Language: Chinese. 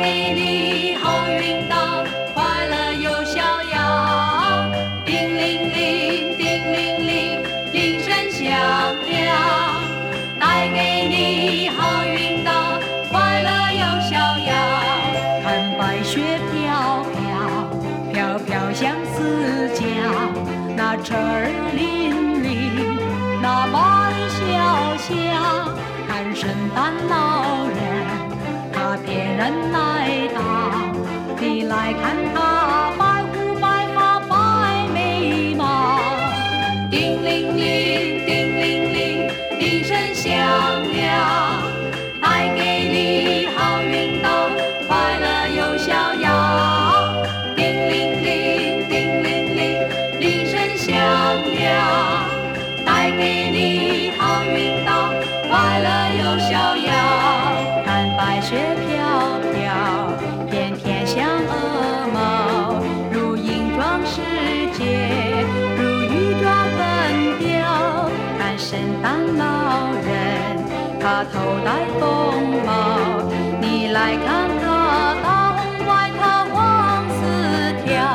给你好运到，快乐又逍遥。叮铃铃，叮铃铃，铃声响了，带给你好运到，快乐又逍遥。看白雪飘飘，飘飘相思桥，那车儿铃铃，那马儿萧萧。看圣诞老人，他骗人来到，你来看他白胡白发白眉毛。叮铃铃，叮铃铃，铃声响了，带给你好运到，快乐又逍遥。叮铃铃，叮铃铃，铃声响了，带给你好运到，快乐又逍遥。看白雪飘飘，片片像鹅毛，如银装饰节，如玉装粉雕。看圣诞老人，他头戴风帽，你来看